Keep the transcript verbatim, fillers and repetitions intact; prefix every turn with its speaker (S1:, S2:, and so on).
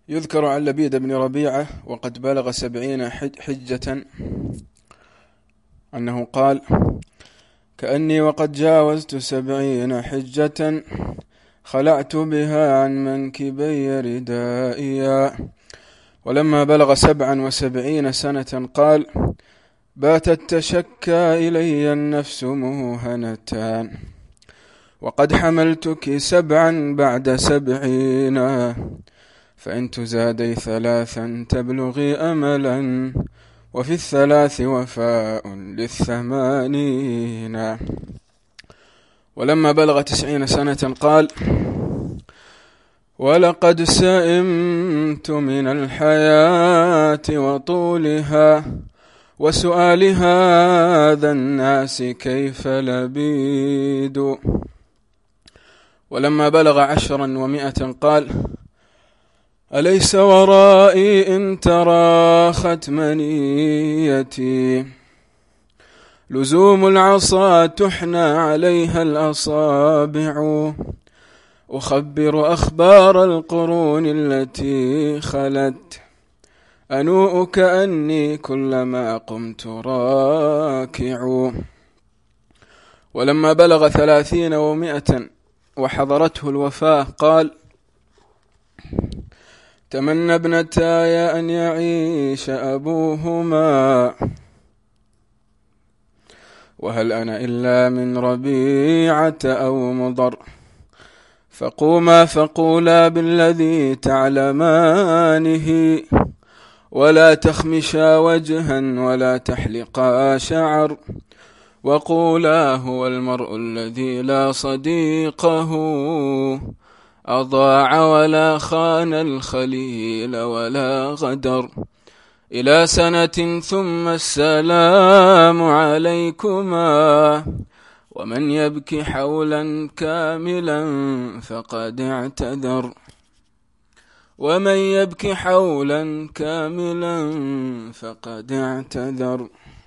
S1: يذكر عن لبيد بن ربيعة وقد بلغ سبعين حجة أنه قال: كأني وقد جاوزت سبعين حجة خلعت بها عن منكبي ردائيا. ولما بلغ سبعا وسبعين سنة قال: باتت تشكى إلي النفس موهنتان، وقد حملتك سبعا بعد سبعين، فإن تزادي ثلاثا تبلغي أملا، وفي الثلاث وفاء للثمانين. ولما بلغ تسعين سنة قال: ولقد سئمت من الحياة وطولها وسؤال هذا الناس كيف لبيد. ولما بلغ عشرا ومائة قال: أليس ورائي إن تراخت منيتي لزوم العصا تحنى عليها الأصابع، أخبر أخبار القرون التي خلت، أنوء كأني كلما قمت راكع. ولما بلغ ثلاثين ومائة وحضرته الوفاة قال: تمنى ابنتاي أن يعيش أبوهما، وهل أنا إلا من ربيعة أو مضر، فقوما فقولا بالذي تعلمانه، ولا تخمشا وجها ولا تحلقا شعر، وقولا هو المرء الذي لا صديقه أضاع ولا خان الخليل ولا غدر. إلى سنة ثم السلام عليكما، ومن يبكي حولا كاملا فقد اعتذر، ومن يبكي حولا كاملا فقد اعتذر.